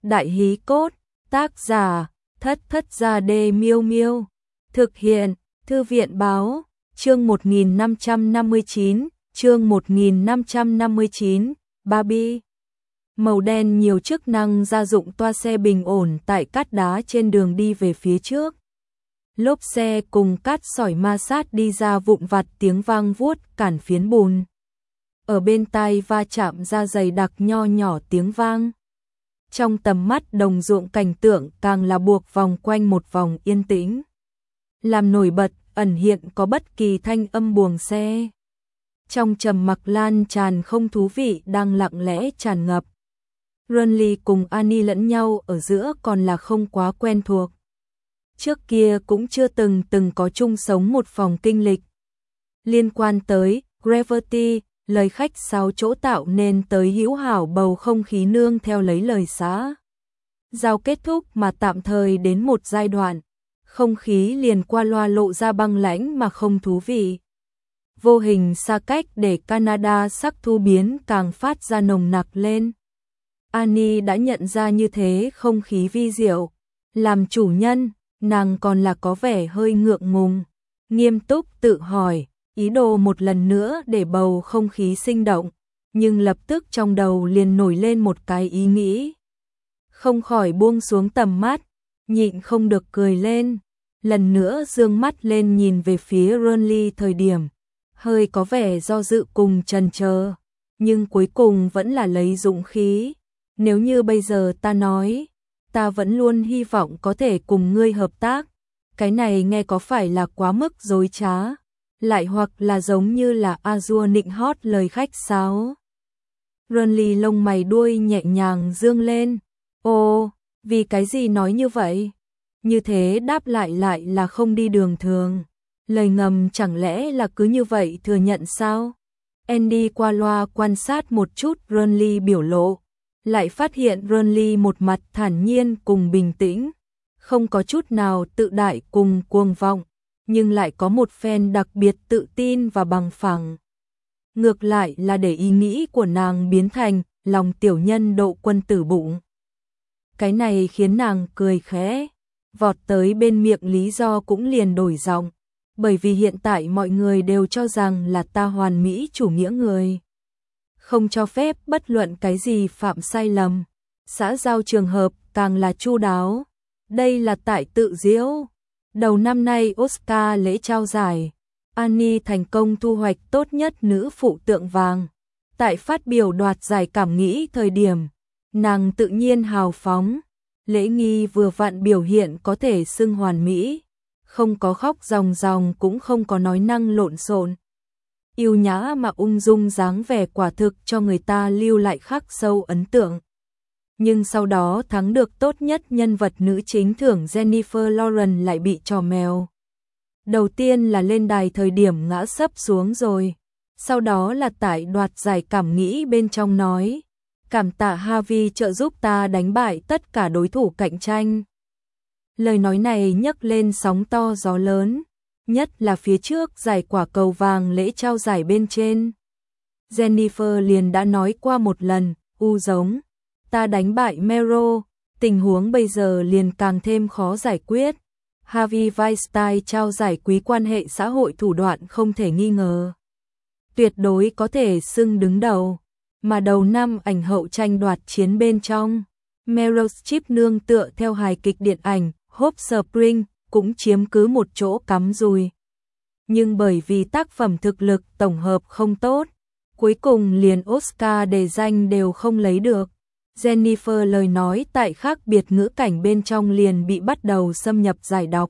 Đại hí cốt, tác giả, Thất Thất Gia Đê Miêu Miêu. Thực hiện, Thư viện báo, chương 1559, chương 1559, Barbie. Màu đen nhiều chức năng gia dụng toa xe bình ổn tại cát đá trên đường đi về phía trước. Lốp xe cùng cát sỏi ma sát đi ra vụn vặt tiếng vang vuốt cản phiến bùn. Ở bên tai va chạm ra dày đặc nho nhỏ tiếng vang. Trong tầm mắt đồng ruộng cảnh tượng càng là buộc vòng quanh một vòng yên tĩnh. Làm nổi bật, ẩn hiện có bất kỳ thanh âm buồng xe. Trong trầm mặc lan tràn không thú vị đang lặng lẽ tràn ngập. Runley cùng Annie lẫn nhau ở giữa còn là không quá quen thuộc. Trước kia cũng chưa từng có chung sống một phòng kinh lịch. Liên quan tới Gravity, lời khách sáo chỗ tạo nên tới hữu hảo bầu không khí nương theo lấy lời xã giao kết thúc mà tạm thời đến một giai đoạn, không khí liền qua loa lộ ra băng lãnh mà không thú vị. Vô hình xa cách để Canada sắc thu biến càng phát ra nồng nặc lên. Annie đã nhận ra như thế không khí vi diệu. Làm chủ nhân, nàng còn là có vẻ hơi ngượng ngùng, nghiêm túc tự hỏi, ý đồ một lần nữa để bầu không khí sinh động, nhưng lập tức trong đầu liền nổi lên một cái ý nghĩ. Không khỏi buông xuống tầm mắt, nhịn không được cười lên, lần nữa dương mắt lên nhìn về phía Runley thời điểm, hơi có vẻ do dự cùng chần chờ, nhưng cuối cùng vẫn là lấy dũng khí. Nếu như bây giờ ta nói, ta vẫn luôn hy vọng có thể cùng ngươi hợp tác, cái này nghe có phải là quá mức dối trá, lại hoặc là giống như là Azure nịnh hót lời khách sáo. Runley lông mày đuôi nhẹ nhàng dương lên, ồ, vì cái gì nói như vậy? Như thế đáp lại là không đi đường thường, lời ngầm chẳng lẽ là cứ như vậy thừa nhận sao? Andy qua loa quan sát một chút Runley biểu lộ, lại phát hiện Runley một mặt thản nhiên cùng bình tĩnh, không có chút nào tự đại cùng cuồng vọng, nhưng lại có một phen đặc biệt tự tin và bằng phẳng. Ngược lại là để ý nghĩ của nàng biến thành lòng tiểu nhân độ quân tử bụng. Cái này khiến nàng cười khẽ, vọt tới bên miệng lý do cũng liền đổi giọng, bởi vì hiện tại mọi người đều cho rằng là ta hoàn mỹ chủ nghĩa người. Không cho phép bất luận cái gì phạm sai lầm, xã giao trường hợp càng là chu đáo. Đây là tại tự diễu. Đầu năm nay Oscar lễ trao giải, Annie thành công thu hoạch tốt nhất nữ phụ tượng vàng. Tại phát biểu đoạt giải cảm nghĩ thời điểm, nàng tự nhiên hào phóng, lễ nghi vừa vặn biểu hiện có thể xưng hoàn mỹ, không có khóc ròng ròng cũng không có nói năng lộn xộn. Yêu nhã mà ung dung dáng vẻ quả thực cho người ta lưu lại khắc sâu ấn tượng. Nhưng sau đó thắng được tốt nhất nhân vật nữ chính thưởng Jennifer Lawrence lại bị trò mèo. Đầu tiên là lên đài thời điểm ngã sấp xuống rồi, sau đó là tại đoạt giải cảm nghĩ bên trong nói, cảm tạ Harvey trợ giúp ta đánh bại tất cả đối thủ cạnh tranh. Lời nói này nhấc lên sóng to gió lớn, nhất là phía trước giải quả cầu vàng lễ trao giải bên trên. Jennifer liền đã nói qua một lần, giống, ta đánh bại Meryl, tình huống bây giờ liền càng thêm khó giải quyết. Harvey Weinstein trao giải quý quan hệ xã hội thủ đoạn không thể nghi ngờ. Tuyệt đối có thể xưng đứng đầu, mà đầu năm ảnh hậu tranh đoạt chiến bên trong. Meryl Streep nương tựa theo hài kịch điện ảnh Hope Spring cũng chiếm cứ một chỗ cắm rùi. Nhưng bởi vì tác phẩm thực lực tổng hợp không tốt, cuối cùng liền Oscar đề danh đều không lấy được. Jennifer lời nói tại khác biệt ngữ cảnh bên trong liền bị bắt đầu xâm nhập giải đọc.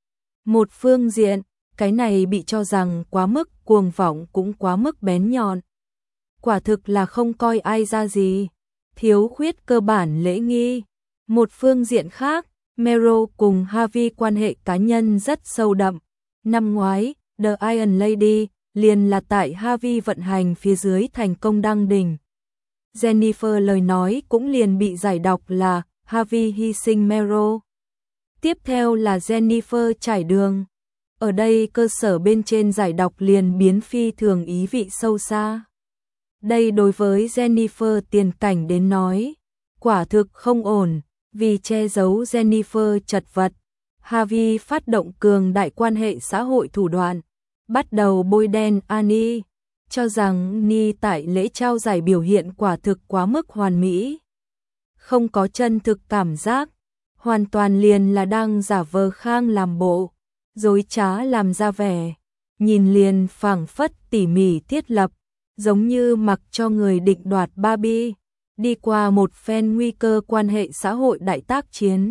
Một phương diện, cái này bị cho rằng quá mức cuồng vọng cũng quá mức bén nhọn. Quả thực là không coi ai ra gì, thiếu khuyết cơ bản lễ nghi. Một phương diện khác, Meryl cùng Harvey quan hệ cá nhân rất sâu đậm. Năm ngoái, The Iron Lady liền là tại Harvey vận hành phía dưới thành công đăng đỉnh. Jennifer lời nói cũng liền bị giải đọc là Harvey hy sinh Meryl. Tiếp theo là Jennifer trải đường. Ở đây cơ sở bên trên giải đọc liền biến phi thường ý vị sâu xa. Đây đối với Jennifer tiền cảnh đến nói, quả thực không ổn, vì che giấu Jennifer chật vật. Harvey phát động cường đại quan hệ xã hội thủ đoạn, bắt đầu bôi đen Annie, cho rằng Annie tại lễ trao giải biểu hiện quả thực quá mức hoàn mỹ, không có chân thực cảm giác, hoàn toàn liền là đang giả vờ khang làm bộ, dối trá làm ra vẻ, nhìn liền phảng phất tỉ mỉ thiết lập, giống như mặc cho người định đoạt Barbie, đi qua một phen nguy cơ quan hệ xã hội đại tác chiến.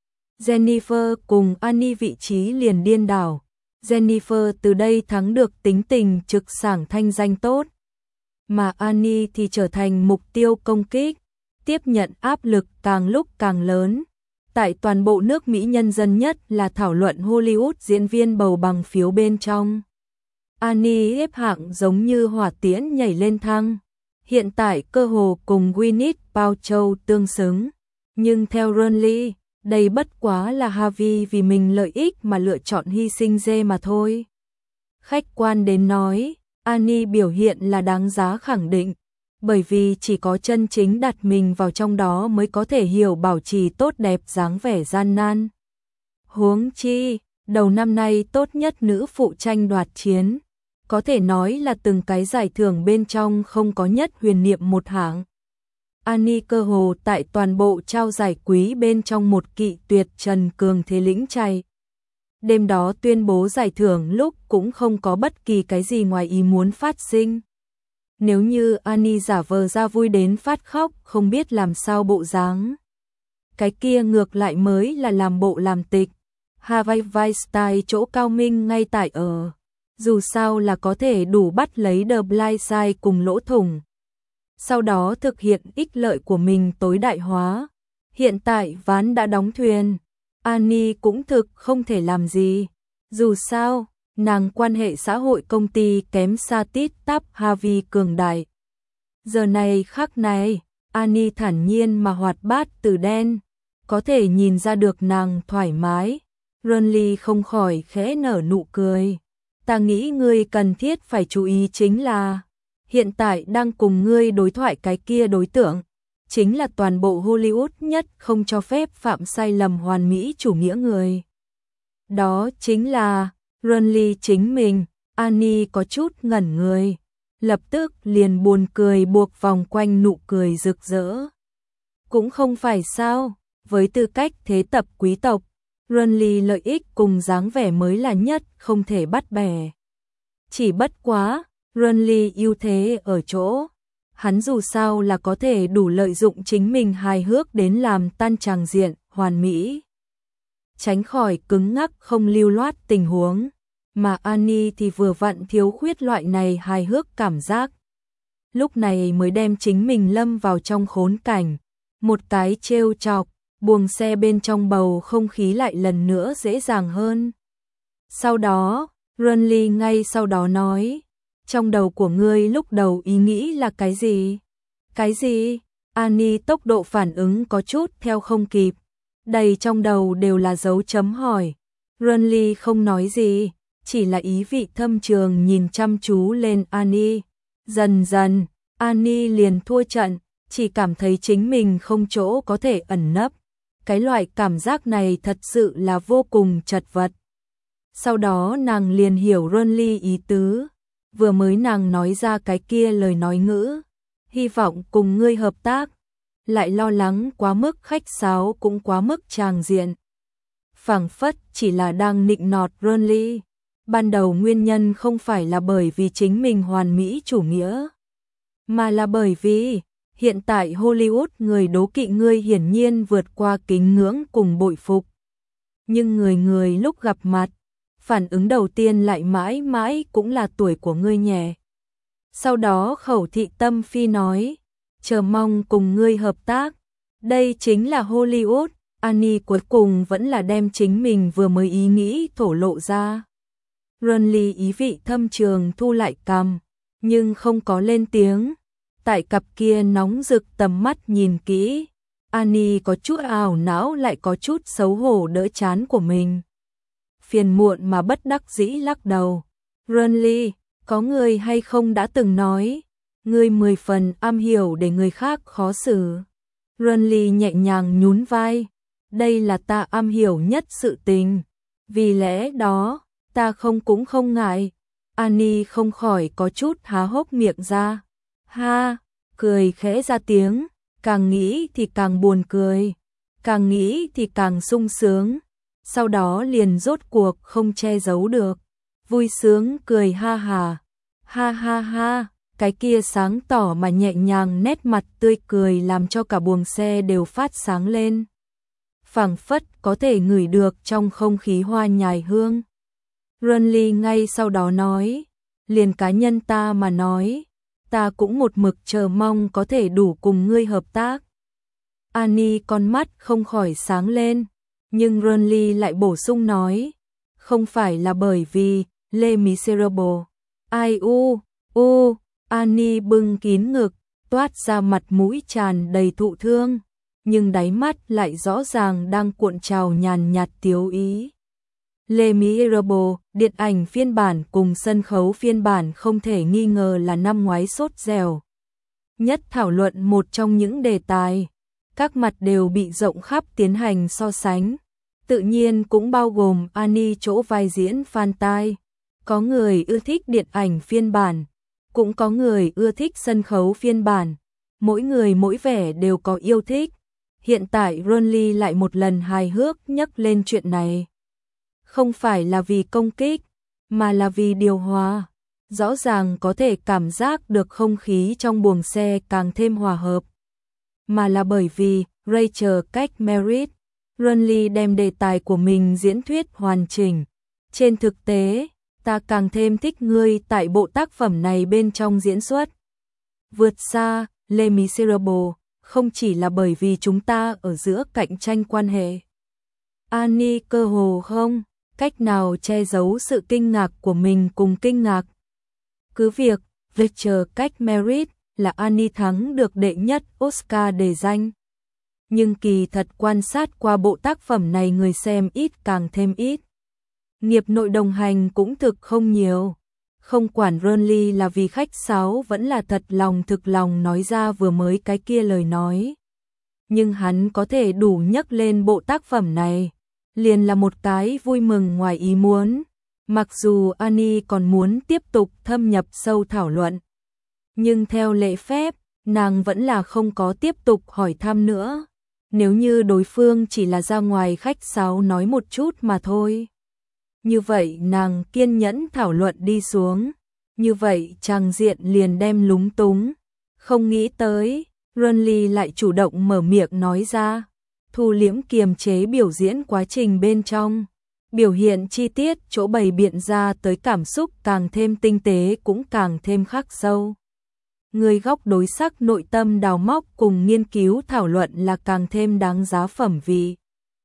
Jennifer cùng Annie vị trí liền điên đảo. Jennifer từ đây thắng được tính tình trực sảng thanh danh tốt, mà Annie thì trở thành mục tiêu công kích, tiếp nhận áp lực càng lúc càng lớn. Tại toàn bộ nước Mỹ nhân dân nhất là thảo luận Hollywood diễn viên bầu bằng phiếu bên trong. Annie ép hạng giống như hỏa tiễn nhảy lên thăng, hiện tại cơ hồ cùng Gwyneth Paltrow tương xứng, nhưng theo Ronley, đây bất quá là Harvey vì mình lợi ích mà lựa chọn hy sinh dê mà thôi. Khách quan đến nói, Annie biểu hiện là đáng giá khẳng định, bởi vì chỉ có chân chính đặt mình vào trong đó mới có thể hiểu bảo trì tốt đẹp dáng vẻ gian nan. Huống chi, đầu năm nay tốt nhất nữ phụ tranh đoạt chiến, có thể nói là từng cái giải thưởng bên trong không có nhất huyền niệm một hạng. Annie cơ hồ tại toàn bộ trao giải quý bên trong một kỵ tuyệt trần cường thế lĩnh chạy. Đêm đó tuyên bố giải thưởng lúc cũng không có bất kỳ cái gì ngoài ý muốn phát sinh. Nếu như Annie giả vờ ra vui đến phát khóc không biết làm sao bộ dáng, cái kia ngược lại mới là làm bộ làm tịch. Harvey Weinstein chỗ cao minh ngay tại ở, dù sao là có thể đủ bắt lấy The Blind Side cùng lỗ thủng, sau đó thực hiện ích lợi của mình tối đại hóa. Hiện tại ván đã đóng thuyền, Annie cũng thực không thể làm gì, dù sao nàng quan hệ xã hội công ty kém xa tít tắp Harvey cường đại. Giờ này khắc này, Annie thản nhiên mà hoạt bát từ đen, có thể nhìn ra được nàng thoải mái. Ronley không khỏi khẽ nở nụ cười. Ta nghĩ ngươi cần thiết phải chú ý chính là, hiện tại đang cùng ngươi đối thoại cái kia đối tượng, chính là toàn bộ Hollywood nhất không cho phép phạm sai lầm hoàn mỹ chủ nghĩa người. Đó chính là Ronley chính mình. Annie có chút ngẩn người, lập tức liền buồn cười buộc vòng quanh nụ cười rực rỡ. Cũng không phải sao, với tư cách thế tập quý tộc, Ronley lợi ích cùng dáng vẻ mới là nhất không thể bắt bẻ. Chỉ bất quá, Ronley ưu thế ở chỗ, hắn dù sao là có thể đủ lợi dụng chính mình hài hước đến làm tan tràng diện hoàn mỹ, tránh khỏi cứng ngắc không lưu loát tình huống, mà Annie thì vừa vặn thiếu khuyết loại này hài hước cảm giác. Lúc này mới đem chính mình lâm vào trong khốn cảnh, một cái trêu chọc, buồng xe bên trong bầu không khí lại lần nữa dễ dàng hơn. Sau đó, Ronley ngay sau đó nói, trong đầu của ngươi lúc đầu ý nghĩ là cái gì? Cái gì? Annie tốc độ phản ứng có chút theo không kịp, đầy trong đầu đều là dấu chấm hỏi. Ronley không nói gì, chỉ là ý vị thâm trường nhìn chăm chú lên Annie. Dần dần, Annie liền thua trận, chỉ cảm thấy chính mình không chỗ có thể ẩn nấp. Cái loại cảm giác này thật sự là vô cùng chật vật. Sau đó nàng liền hiểu Ronley ý tứ, vừa mới nàng nói ra cái kia lời nói ngữ, hy vọng cùng ngươi hợp tác, lại lo lắng quá mức khách sáo cũng quá mức tràng diện. Phảng phất chỉ là đang nịnh nọt Ronley. Ban đầu nguyên nhân không phải là bởi vì chính mình hoàn mỹ chủ nghĩa, mà là bởi vì hiện tại Hollywood người đố kỵ ngươi hiển nhiên vượt qua kính ngưỡng cùng bội phục. Nhưng người người lúc gặp mặt, phản ứng đầu tiên lại mãi mãi cũng là tuổi của ngươi nhẹ. Sau đó khẩu thị tâm phi nói, chờ mong cùng ngươi hợp tác. Đây chính là Hollywood. Annie cuối cùng vẫn là đem chính mình vừa mới ý nghĩ thổ lộ ra. Ronley ý vị thâm trường thu lại cằm, nhưng không có lên tiếng. Tại cặp kia nóng rực tầm mắt nhìn kỹ, Annie có chút ảo não lại có chút xấu hổ đỡ chán của mình. Phiền muộn mà bất đắc dĩ lắc đầu. Ronley, có người hay không đã từng nói, ngươi 10 phần am hiểu để người khác khó xử. Renly nhẹ nhàng nhún vai. Đây là ta am hiểu nhất sự tình. Vì lẽ đó, ta cũng không ngại. Annie không khỏi có chút há hốc miệng ra. Ha, cười khẽ ra tiếng, càng nghĩ thì càng buồn cười, càng nghĩ thì càng sung sướng. Sau đó liền rốt cuộc không che giấu được, vui sướng cười ha ha. Ha ha ha, cái kia sáng tỏ mà nhẹ nhàng nét mặt tươi cười làm cho cả buồng xe đều phát sáng lên. Phảng phất có thể ngửi được trong không khí hoa nhài hương. Renly ngay sau đó nói, liền cá nhân ta mà nói, ta cũng một mực chờ mong có thể đủ cùng ngươi hợp tác. Annie con mắt không khỏi sáng lên, nhưng Renly lại bổ sung nói, không phải là bởi vì Les Miserables. Ai Annie bưng kín ngực, toát ra mặt mũi tràn đầy thụ thương, nhưng đáy mắt lại rõ ràng đang cuộn trào nhàn nhạt tiếu ý. Les Miserables, điện ảnh phiên bản cùng sân khấu phiên bản không thể nghi ngờ là năm ngoái sốt dẻo nhất thảo luận một trong những đề tài. Các mặt đều bị rộng khắp tiến hành so sánh. Tự nhiên cũng bao gồm Annie chỗ vai diễn fan tai. Có người ưa thích điện ảnh phiên bản, cũng có người ưa thích sân khấu phiên bản. Mỗi người mỗi vẻ đều có yêu thích. Hiện tại Renly lại một lần hài hước nhắc lên chuyện này. Không phải là vì công kích, mà là vì điều hòa. Rõ ràng có thể cảm giác được không khí trong buồng xe càng thêm hòa hợp. Mà là bởi vì Rachel cách Merritt, Renly đem đề tài của mình diễn thuyết hoàn chỉnh. Trên thực tế, ta càng thêm thích ngươi tại bộ tác phẩm này bên trong diễn xuất. Vượt xa, Les Miserables, không chỉ là bởi vì chúng ta ở giữa cạnh tranh quan hệ. Annie cơ hồ không cách nào che giấu sự kinh ngạc của mình cùng kinh ngạc. Cứ việc, Rachel cách Merritt là Annie thắng được đệ nhất Oscar đề danh. Nhưng kỳ thật quan sát qua bộ tác phẩm này người xem ít càng thêm ít. Nghiệp nội đồng hành cũng thực không nhiều. Không quản Renly là vì khách sáo vẫn là thật lòng thực lòng nói ra vừa mới cái kia lời nói. Nhưng hắn có thể đủ nhắc lên bộ tác phẩm này, liền là một cái vui mừng ngoài ý muốn. Mặc dù Annie còn muốn tiếp tục thâm nhập sâu thảo luận, nhưng theo lễ phép, nàng vẫn là không có tiếp tục hỏi thăm nữa. Nếu như đối phương chỉ là ra ngoài khách sáo nói một chút mà thôi. Như vậy nàng kiên nhẫn thảo luận đi xuống. Như vậy chàng diện liền đem lúng túng. Không nghĩ tới, Renly lại chủ động mở miệng nói ra. Thu liễm kiềm chế biểu diễn quá trình bên trong. Biểu hiện chi tiết chỗ bày biện ra tới cảm xúc càng thêm tinh tế cũng càng thêm khắc sâu. Người góc đối sắc nội tâm đào móc cùng nghiên cứu thảo luận là càng thêm đáng giá phẩm vị.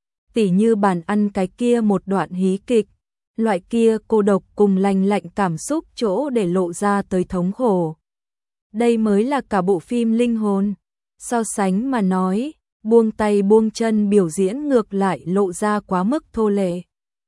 Tỉ như bàn ăn cái kia một đoạn hí kịch, loại kia cô độc cùng lành lạnh cảm xúc chỗ để lộ ra tới thống khổ. Đây mới là cả bộ phim linh hồn. So sánh mà nói, buông tay buông chân biểu diễn ngược lại lộ ra quá mức thô lệ.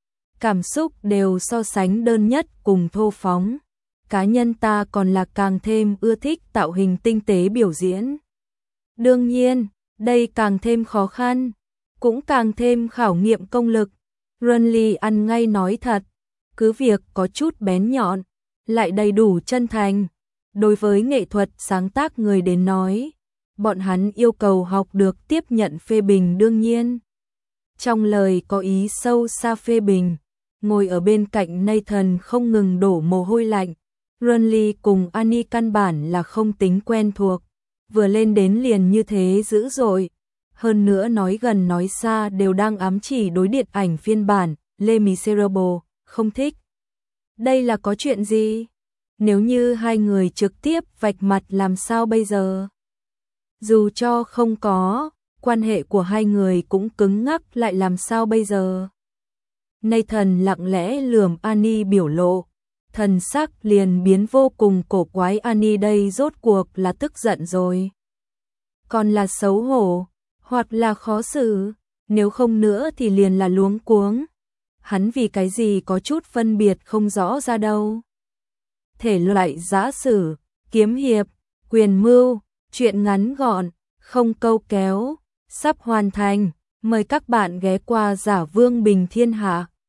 Cảm xúc đều so sánh đơn nhất cùng thô phóng. Cá nhân ta còn là càng thêm ưa thích tạo hình tinh tế biểu diễn. Đương nhiên, đây càng thêm khó khăn, cũng càng thêm khảo nghiệm công lực. Renly ăn ngay nói thật, cứ việc có chút bén nhọn, lại đầy đủ chân thành. Đối với nghệ thuật sáng tác người đến nói, bọn hắn yêu cầu học được tiếp nhận phê bình đương nhiên. Trong lời có ý sâu xa phê bình, ngồi ở bên cạnh Nathan không ngừng đổ mồ hôi lạnh. Renly cùng Annie căn bản là không tính quen thuộc, vừa lên đến liền như thế dữ dội. Hơn nữa nói gần nói xa đều đang ám chỉ đối điện ảnh phiên bản Les Miserables, không thích. Đây là có chuyện gì? Nếu như hai người trực tiếp vạch mặt làm sao bây giờ? Dù cho không có, quan hệ của hai người cũng cứng ngắc lại làm sao bây giờ? Nathan lặng lẽ lườm Annie biểu lộ. Thần sắc liền biến vô cùng cổ quái. Annie đây rốt cuộc là tức giận rồi, còn là xấu hổ, hoặc là khó xử, nếu không nữa thì liền là luống cuống. Hắn vì cái gì có chút phân biệt không rõ ra đâu. Thể loại giã sử, kiếm hiệp, quyền mưu, chuyện ngắn gọn, không câu kéo, sắp hoàn thành. Mời các bạn ghé qua Giả Vương Bình Thiên Hạ.